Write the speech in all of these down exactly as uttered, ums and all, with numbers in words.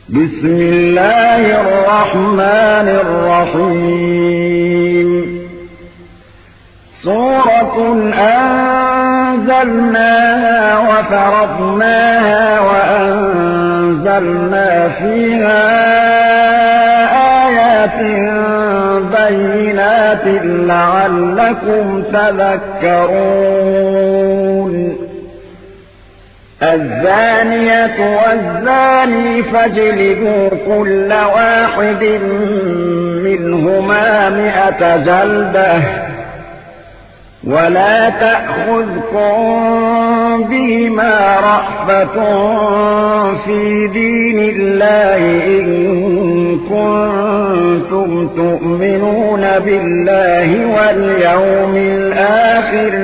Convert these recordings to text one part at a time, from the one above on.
بسم الله الرحمن الرحيم سورة أنزلناها وفرضناها وأنزلنا فيها آيات بينات لعلكم تذكرون الزانية والزاني فاجلدوا كل واحد منهما مئة جلدة ولا تأخذكم بهما رأفة في دين الله إن كنتم تؤمنون بالله واليوم الآخر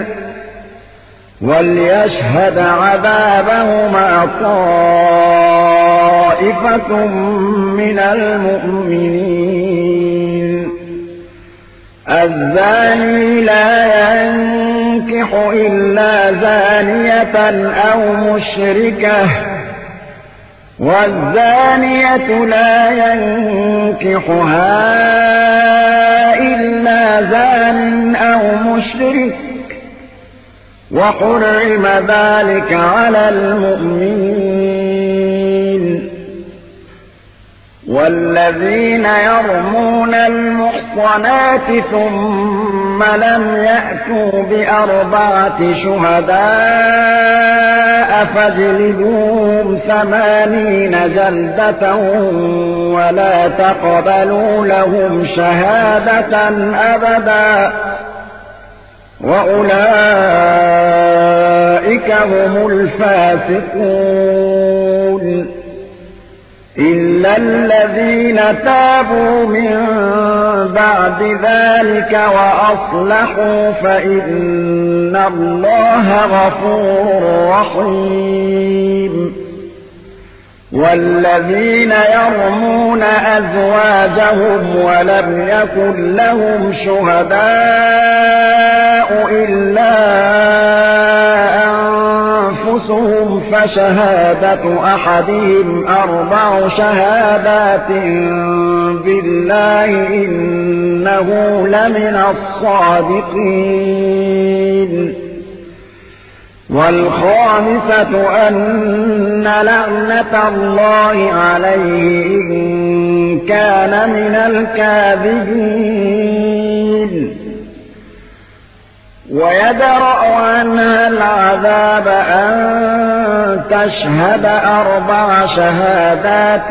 وليشهد عذابهما طائفة من المؤمنين الزاني لا ينكح إلا زانية أو مشركة والزانية لا ينكحها إلا زان أو مشرك وحرم ذلك على المؤمنين والذين يرمون المحصنات ثم لم يأتوا بأربعة شهداء فاجلدوهم ثمانين جلدة ولا تقبلوا لهم شهادة أبدا وأولئك هم الفاسقون إلا الذين تابوا من بعد ذلك وأصلحوا فإن الله غفور رحيم والذين يرمون أزواجهم ولم يكن لهم شهداء إلا أنفسهم فشهادة أحدهم أربع شهادات بالله إنه لمن الصادقين والخامسة أن لعنة الله عليه إن كان من الكاذبين ويدرأ عنها العذاب أن تشهد أربع شهادات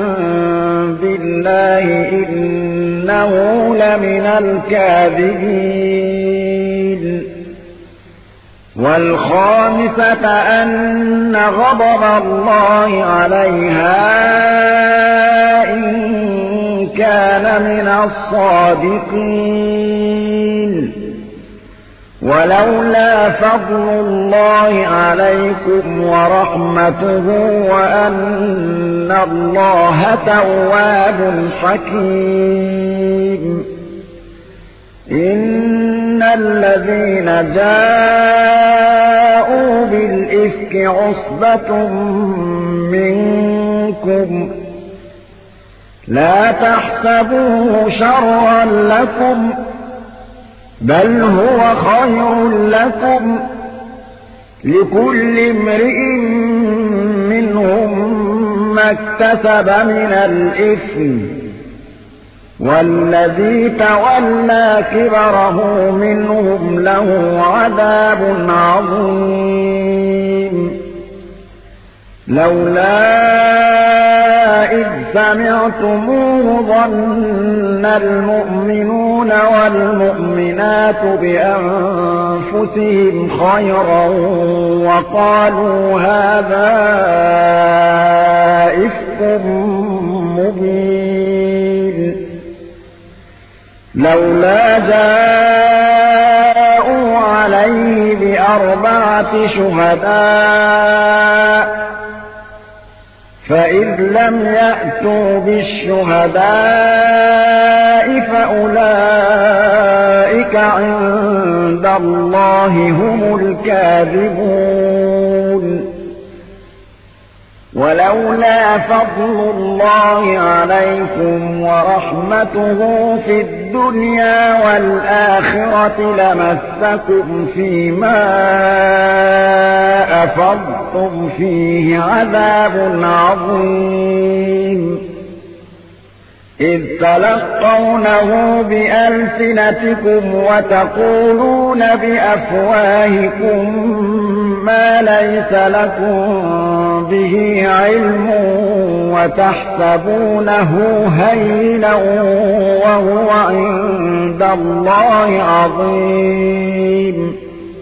بالله إنه لمن الكاذبين والخامسة أن غضب الله عليها إن كان من الصادقين ولولا فضل الله عليكم ورحمته وأن الله تواب حكيم إن الذين جاءوا بالإفك عصبة منكم لا تحسبوه شرا لكم بل هو خير لكم لكل امرئ منهم ما اكتسب من الإثم والذي تولى كبره منهم له عذاب عظيم لولا إذ سمعتموه ظن المؤمنون والمؤمنات بأنفسهم خيرا وقالوا هذا إفك مبين لولا جاءوا عليه بأربعة شهداء فإذ لم يأتوا بالشهداء فأولئك عند الله هم الكاذبون ولولا فضل الله عليكم ورحمته في الدنيا والآخرة لمسكم فيما أفضتم فيه عذاب عظيم إذ تلقونه بألسنتكم وتقولون بأفواهكم ما ليس لكم به علم وتحسبونه هينا وهو عند الله عظيم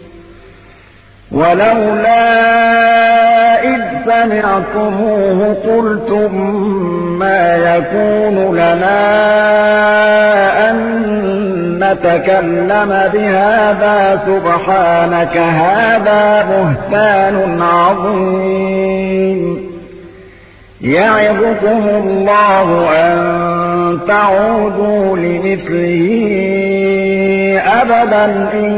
ولولا إذ سمعتموه قلتم ما يكون لنا أن نتكلم بهذا سبحانك هذا بهتان عظيم يعظكم الله أن تعودوا لمثله أبدا إن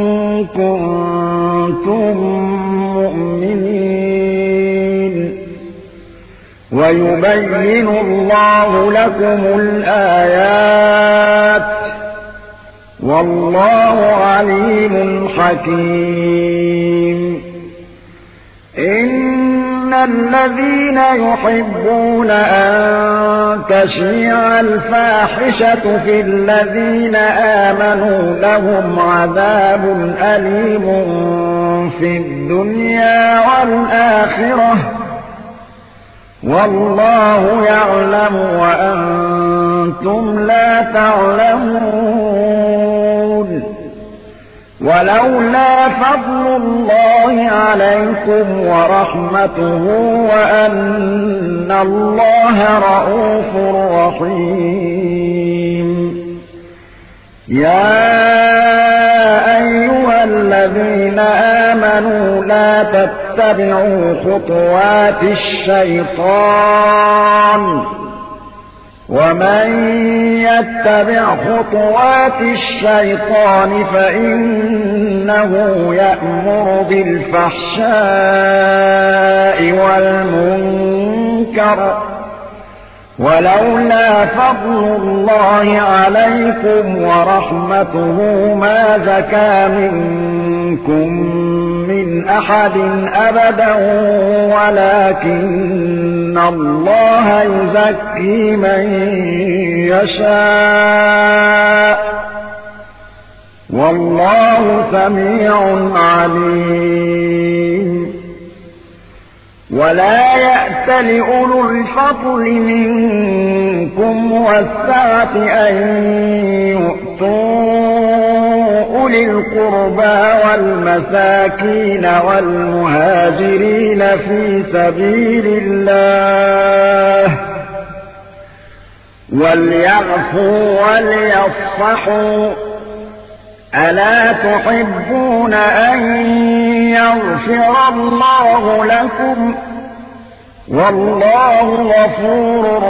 كنتم مؤمنين ويبين الله لكم الآيات والله عليم حكيم إن الذين يحبون أن تشيع الفاحشة في الذين آمنوا لهم عذاب أليم في الدنيا والآخرة والله يعلم وأنتم لا تعلمون ولولا فضل الله عليكم ورحمته وأن الله رءوف رحيم يا أيها الذين آمنوا لا تتبعوا خطوات الشيطان ومن يتبع خطوات الشيطان فإنه يأمر بالفحشاء والمنكر ولولا فضل الله عليكم ورحمته ما زكى منكم من أحد أبدا ولكن الله يزكي من يشاء والله سميع عليم ولا يأتل أولو الفضل منكم والسعة أن يؤتوا أولي القربى والمساكين والمهاجرين في سبيل الله وليعفوا وليصفحوا ألا تحبون أن يغفر الله لكم والله غفور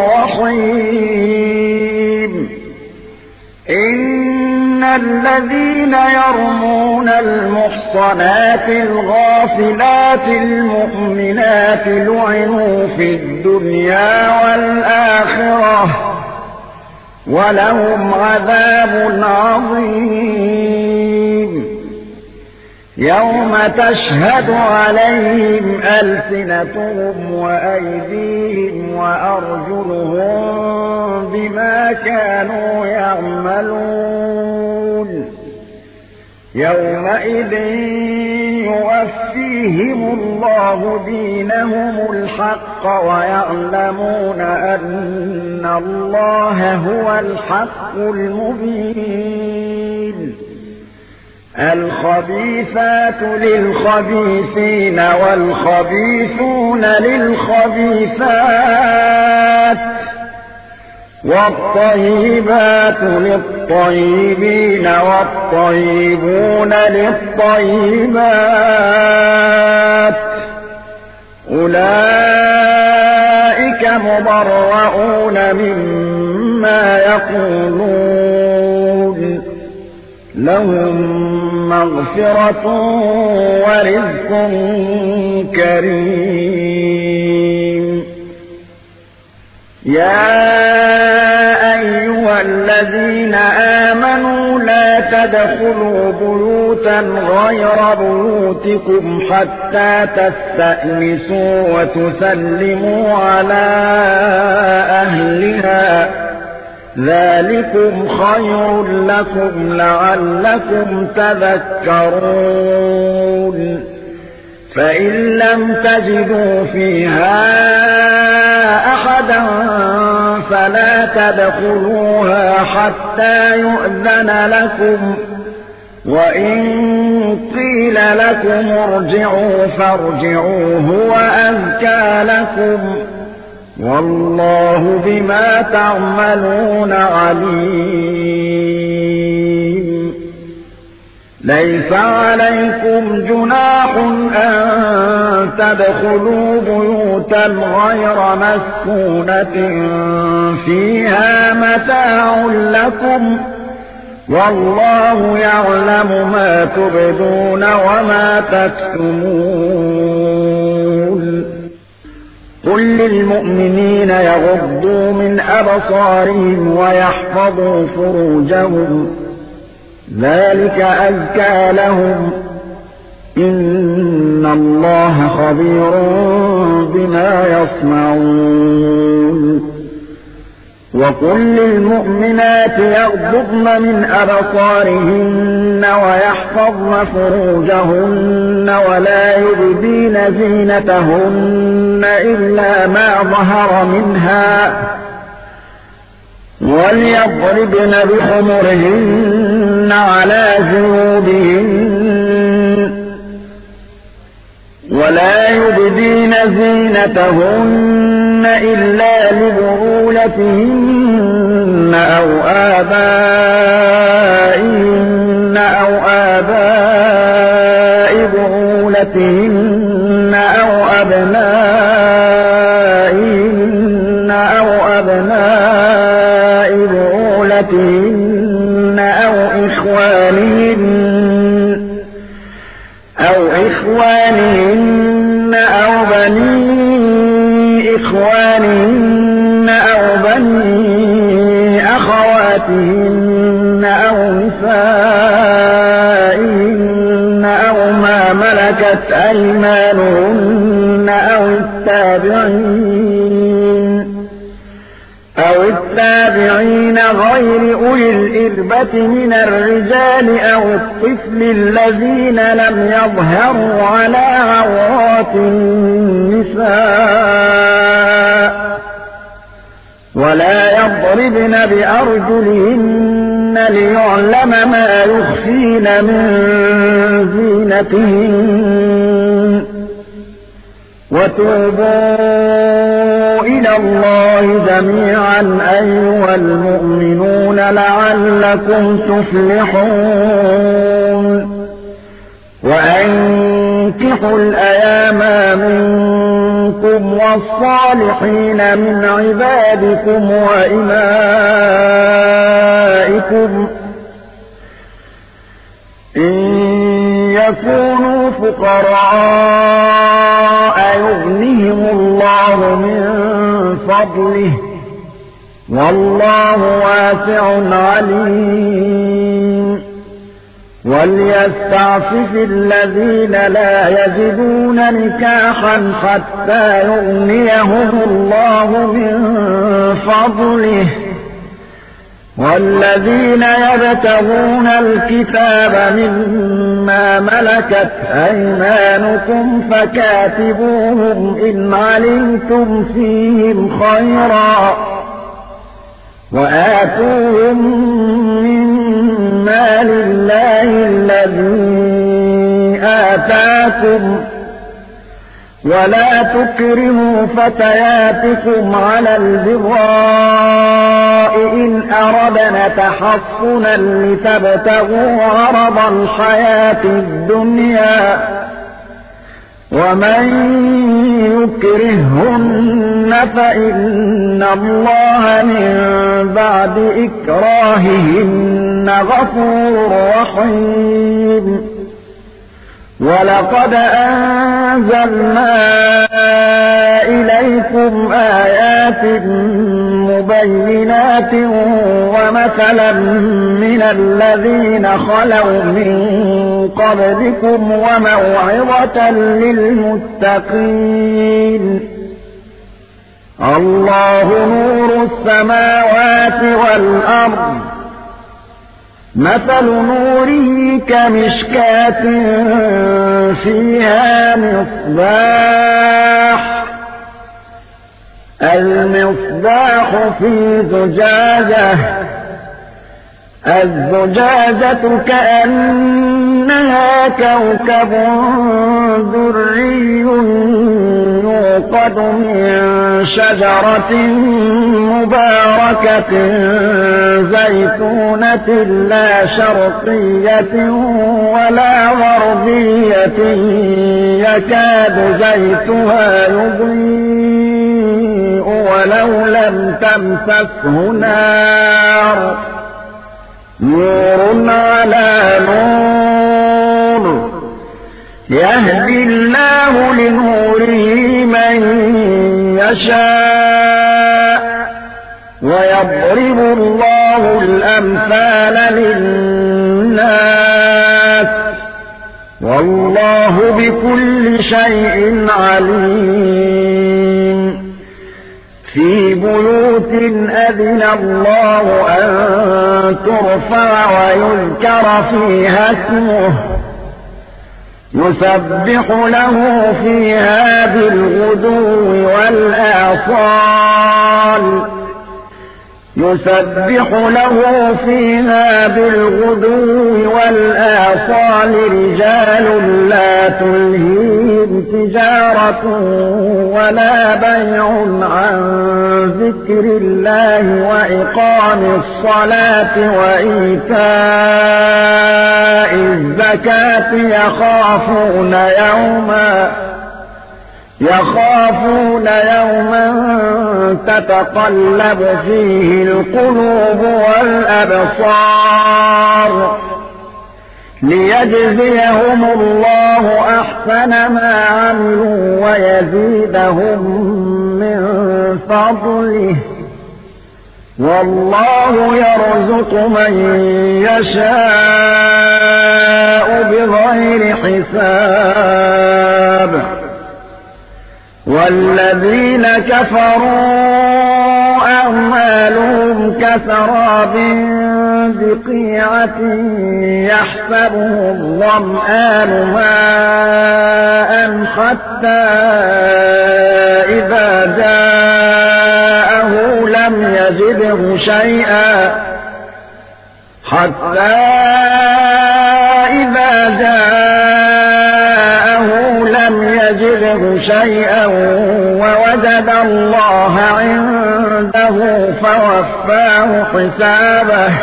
رحيم إن الذين يرمون المحصنات الغافلات المؤمنات لعنوا في الدنيا والآخرة ولهم عذاب عظيم يوم تشهد عليهم ألسنتهم وأيديهم وأرجلهم بما كانوا يعملون يومئذ يوفيهم الله دينهم الحق ويعلمون أن الله هو الحق المبين الخبيثات للخبيثين والخبيثون للخبيثات والطيبات للطيبين والطيبون للطيبات أولئك مبرؤون مما يقولون لهم مغفرة ورزق كريم يا أيها الذين آمنوا لا تدخلوا بيوتا غير بيوتكم حتى تستأنسوا وتسلموا على أهلها ذلكم خير لكم لعلكم تذكرون فإن لم تجدوا فيها أحدا فلا تدخلوها حتى يؤذن لكم وإن قيل لكم ارجعوا فارجعوا هو أزكى لكم والله بما تعملون عليم ليس عليكم جناح أن تدخلوا بيوتا غير مسكونة فيها متاع لكم والله يعلم ما تبدون وما تكتمون قل للمؤمنين يغضوا من أبصارهم ويحفظوا فروجهم ذلك أزكى لهم إن الله خبير بما يصنعون وقل للمؤمنات يغضضن من أبصارهن ويحفظن فروجهن ولا يبدين زينتهن إلا ما ظهر منها وليضربن بخمرهن على جيوبهن ولا يبدين زينتهن إلا لبعولتهن أو آبائهن أو آباء بعولتهن أو أبنائهن أو أبناء بعولتهن أو إخوانهن أو إخوانهن أو بني إخوانهن أو بني أخواتهن أو نسائهن أو ما ملكت أيمانهن أو التابعين أو التابعين غير أولي الإربة من الرجال أو الطفل الذين لم يظهروا على عورات النساء ولا يضربن بأرجلهن ليعلم ما يخفين من زينتهن وتوبوا إلى الله جميعا أيها المؤمنون لعلكم تفلحون وأنكحوا الأيام منكم والصالحين من عبادكم وإمائكم إن يكونوا فقراء يغنيهم الله من فضله والله واسع عليم وليستعفف الذين لا يجدون نكاحا حتى يغنيهم الله من فضله والذين يبتغون الكتاب مما ملكت أيمانكم فكاتبوهم إن علمتم فيهم خيرا وآتوهم من مال الله الذي آتاكم ولا تكرهوا فتياتكم على البغاء إن أردنا تحصنا لتبتغوا عرض الحياة الدنيا ومن يكرهن فإن الله من بعد إكراههن غفور رحيم ولقد أنزلنا إليكم آيات مبينات ومثلا من الذين خلوا من قبلكم وموعظة للمتقين. الله نور السماوات والأرض، مثل نوره كمشكاة فيها مصباح، المصباح في زجاجة، الزجاجة كأنها كوكب دري يوقد من شجرة مباركة زيتونة لا شرقية ولا غربية يكاد زيتها يضيء ولو لم تمسسه نار، نور على نور، يهدي الله لنوره من يشاء ويضرب الله الأمثال للناس والله بكل شيء عليم. في بيوت أذن الله أن ترفع ويذكر فيها اسمه يسبح له فيها بالغدو والآصال يسبح له فيها بالغدو والآصال رجال لا تلهيهم تجارة ولا بيع عن ذكر الله وإقام الصلاة وإيتاء الزكاة يخافون يوما يخافون يوما تتقلب فيه القلوب والأبصار ليجزيهم الله أحسن ما عملوا ويزيدهم من فضله والله يرزق من يشاء بغير حساب. والذين كفروا أعمالهم كسراب بقيعة يحسبه الظمآن ماء حتى إذا جاءه لم يجده شيئا حتى إذا جاءه لم يجده شيئا ووجد الله عنده فوفاه حسابه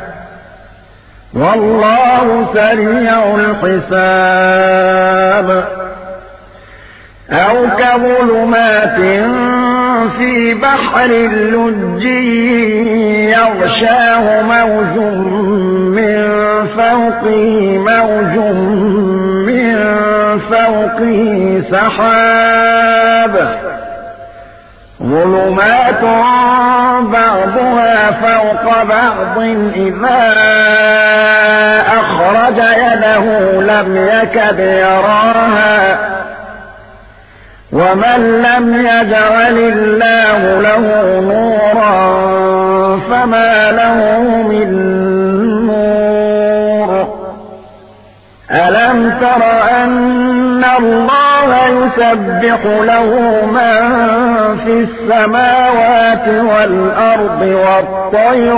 والله سريع الحساب. أو كظلمات في بحر لجي يغشاه موج من فوقه موج من فوقه سحاب ظلمات بعضها فوق بعض إذا أخرج يده لم يكد يراها ومن لم يجعل الله له نورا فما له من نور. ألم تر أن الله يسبح له من في السماوات والأرض والطير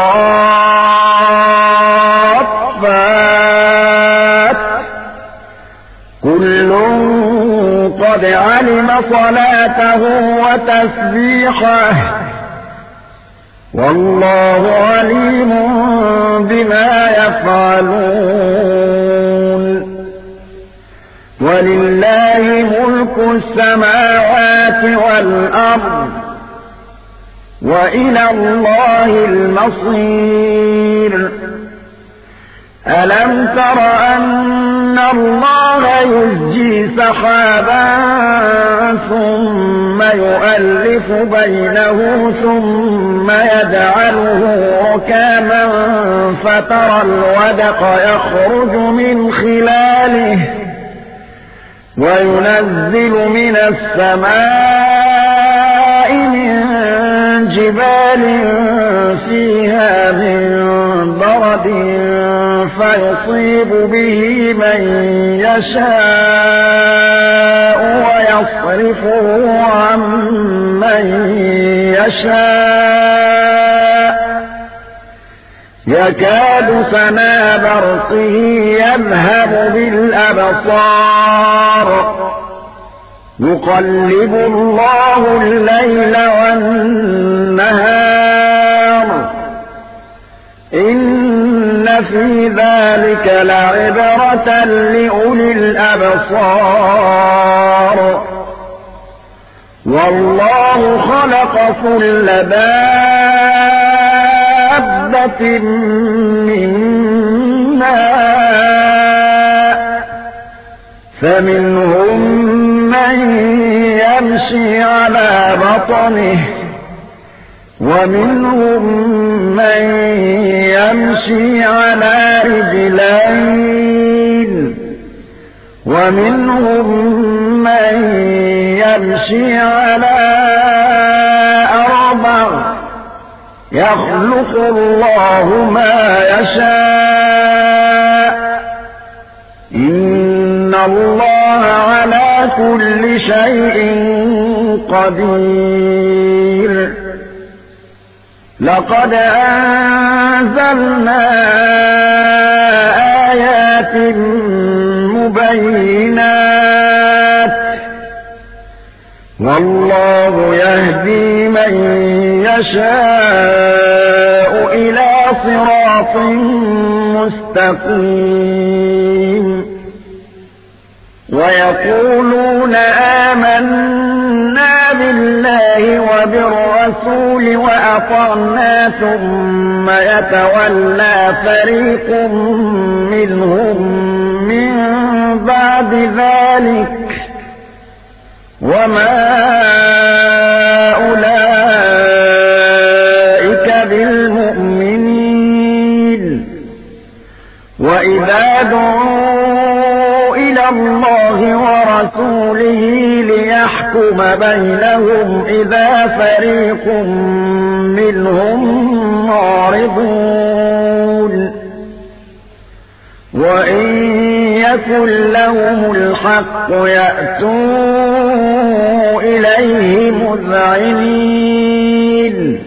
صافات كل قد علم صلاته وتسبيحه والله عليم بما يفعلون. ولله ملك السماوات والأرض وإلى الله المصير. ألم تر أن إن الله يزجي سحابا ثم يؤلف بينه ثم يجعله ركاما فترى الودق يخرج من خلاله وينزل من السماء من جبال فيها من برد فيصيب به من يشاء ويصرفه عن من يشاء يكاد سنا برقه يذهب بالأبصار يقلب الله الليل والنهار إن في ذلك لعبرة لأولي الأبصار والله خلق كل دابة من ماء فمنهم من يمشي على بطنه ومنهم من يمشي على رجلين ومنهم من يمشي على أربع يخلق الله ما يشاء إن الله على كل شيء قدير لقد أنزلنا آيات مبينات والله يهدي من يشاء إلى صراط مستقيم ويقولون آمنا بالله وبالرسول وأطعنا ثم يتولى فريق منهم من بعد ذلك وما أولئك بالمؤمنين وإذا دعوا إلى الله ورسوله ليحكم بينهم إذا فريق منهم معرضون وإن يكن لهم الحق يأتوا إليه مذعنين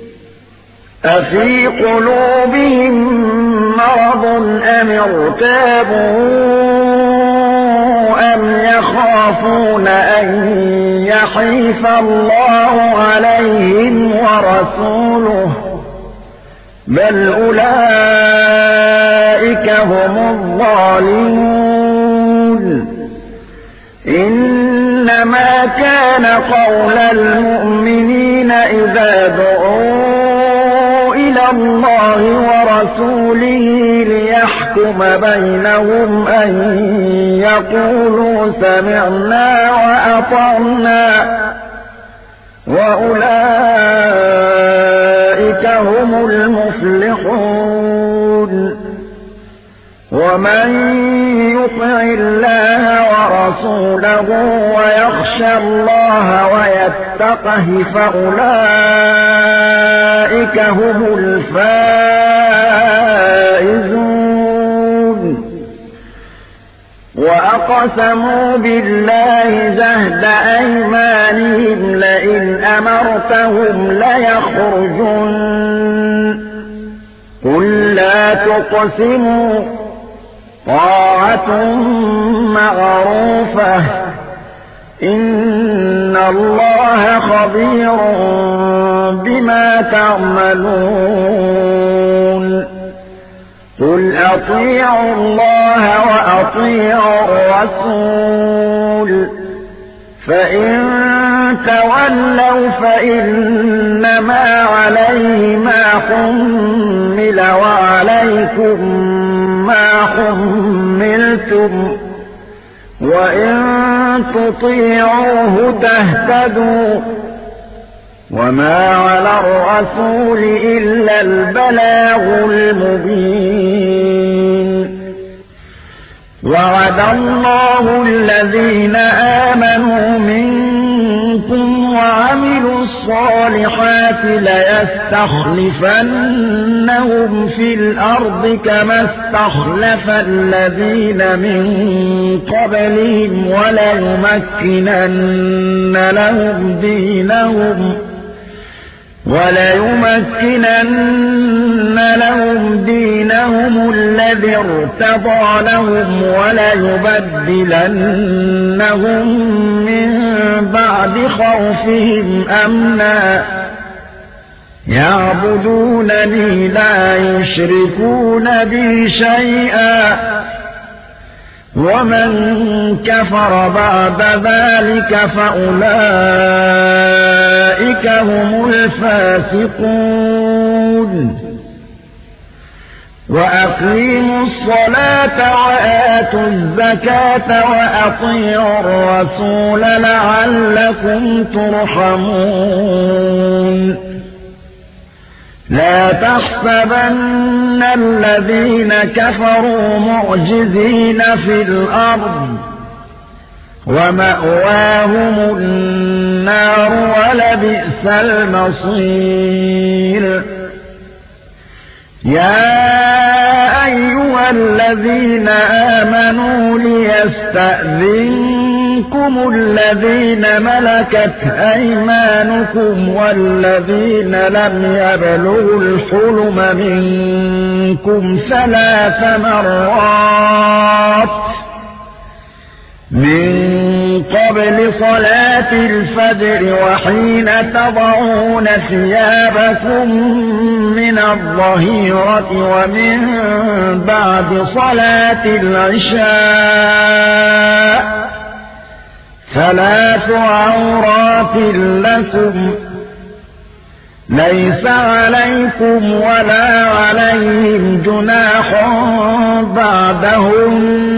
أفي قلوبهم مرض أم ارتابوا أم يخافون أن يحيف الله عليهم ورسوله بل أولئك هم الظالمون إنما كان قول المؤمنين إذا دعوا إلى الله ورسوله ليحكم بينهم أن يقولوا سمعنا وأطعنا وأولئك هم المفلحون ومن يطع الله ورسوله ويخشى الله ويتقه فأولئك هم الفائزون وأقسموا بالله جهد أيمانهم لئن أمرتهم ليخرجن قل لا تقسموا طاعة معروفة إن الله خبير بما تعملون قل أطيعوا الله وأطيعوا الرسول فإن تولوا فإنما عليه ما حمل وعليكم ما حملتم عجلتم وإن تطيعوه تهتدوا وما على الرسول إلا البلاغ المبين وعد الله الذين آمنوا منكم وعملوا الصالحات ليستخلفنهم في الأرض كما استخلف الذين من قبلهم وليمكنن لهم دينهم وليمكنن لهم دينهم الذي ارتضى لهم وليبدلنهم من بعد خوفهم أمنا يعبدونني لا يشركون بي شيئا ومن كفر بعد ذلك فأولئك هم الفاسقون وأقيموا الصلاة وآتوا الزكاة وأطيعوا الرسول لعلكم ترحمون لا تحسبن الذين كفروا معجزين في الأرض ومأواهم النار ولبئس المصير يا أيها الذين آمنوا ليستأذنكم الذين ملكت أيمانكم والذين لم يبلغوا الحلم منكم ثلاث مرات من قبل صلاة الفجر وحين تضعون ثيابكم من الظهيرة ومن بعد صلاة العشاء ثلاث عورات لكم ليس عليكم ولا عليهم جناح بعدهم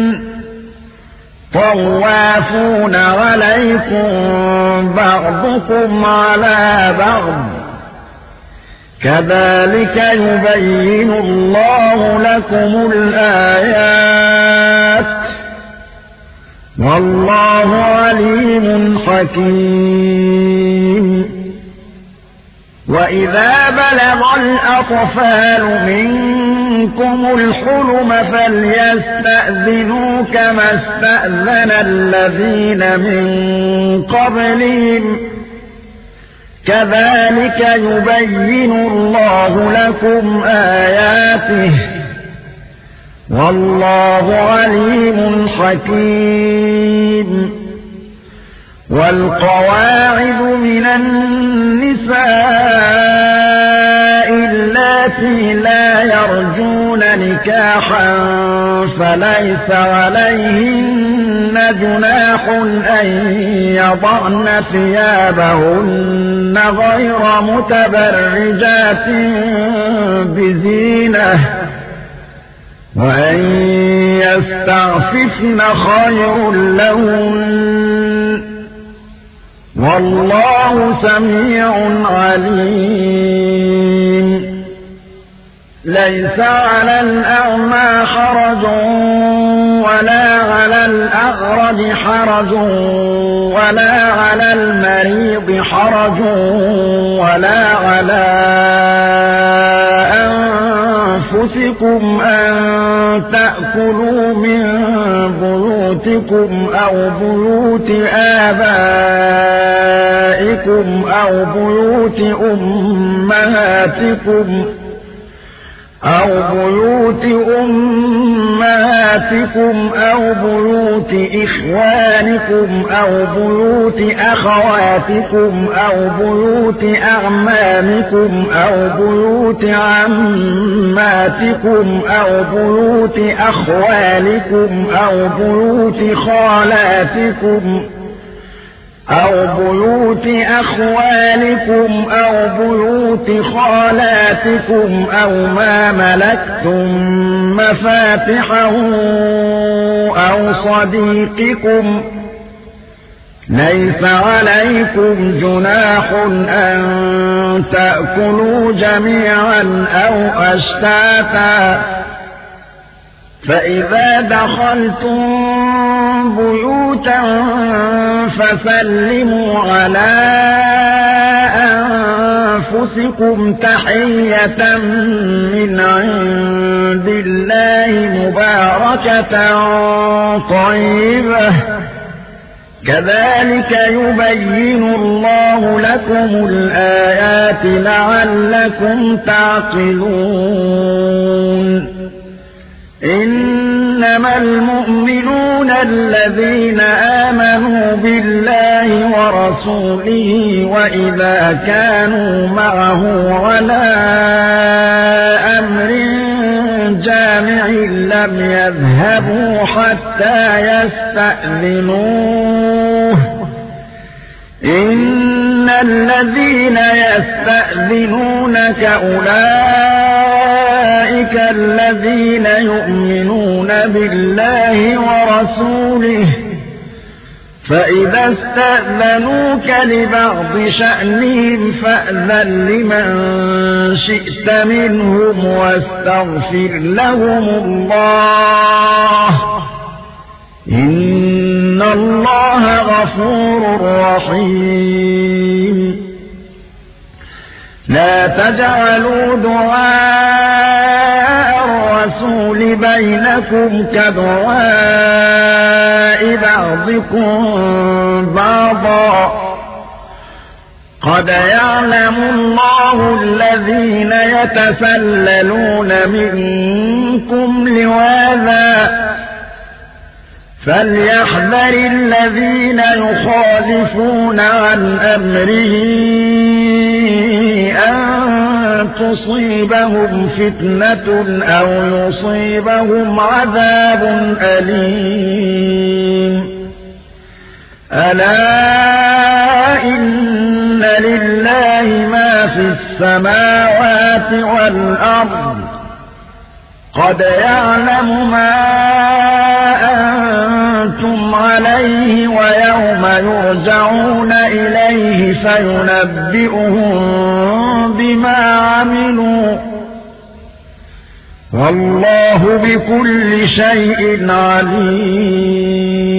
طوافون عليكم بعضكم على بعض كذلك يبين الله لكم الآيات والله عليم حكيم وإذا بلغ الأطفال منكم الحلم فليستأذنوا كما استأذن الذين من قبلهم كذلك يبين الله لكم آياته والله عليم حكيم والقواعد من النساء اللاتي لا يرجون نكاحا فليس عليهن جناح أن يضعن ثيابهن غير متبرجات بزينة وأن يستعففن خير لهن والله سميع عليم ليس على الأعمى حرج ولا على الأعرج حرج ولا على المريض حرج ولا على أنفسكم أن تأكلوا من بيوتكم أو بيوت آبائكم أو بيوت أمهاتكم أو بيوت أمهاتكم أو بيوت إخوانكم أو بيوت أخواتكم أو بيوت أعمامكم أو بيوت عماتكم أو بيوت أخوالكم أو بيوت خالاتكم أو بيوت أخوالكم أو بيوت بيوت خالاتكم أو ما ملكتم مفاتحه أو صديقكم ليس عليكم جناح أن تأكلوا جميعا أو أشتاتا فإذا دخلتم بيوتا فسلموا على أنفسكم تحية من عند الله مباركة طيبة كذلك يبين الله لكم الآيات لعلكم تعقلون إنما المؤمنون الذين آمنوا بالله ورسوله وإذا كانوا معه على أمر جامع لم يذهبوا حتى يستأذنوه إن الذين يستأذنونك أولئك الذين يؤمنون بالله ورسوله فإذا استأذنوك لبعض شأنهم فأذن لمن شئت منهم واستغفر لهم الله إن الله غفور رحيم لا تجعلوا دعاء الرسول بينكم كدعاء بعضكم بعضا قد يعلم الله الذين يتسللون منكم لواذا فليحذر الذين يخالفون عن أمره أن تصيبهم فتنة أو يصيبهم عذاب أليم ألا إن لله ما في السماوات والأرض قد يعلم ما أنتم عليه ويوم يرجعون إليه فينبئهم بما عملوا والله بكل شيء عليم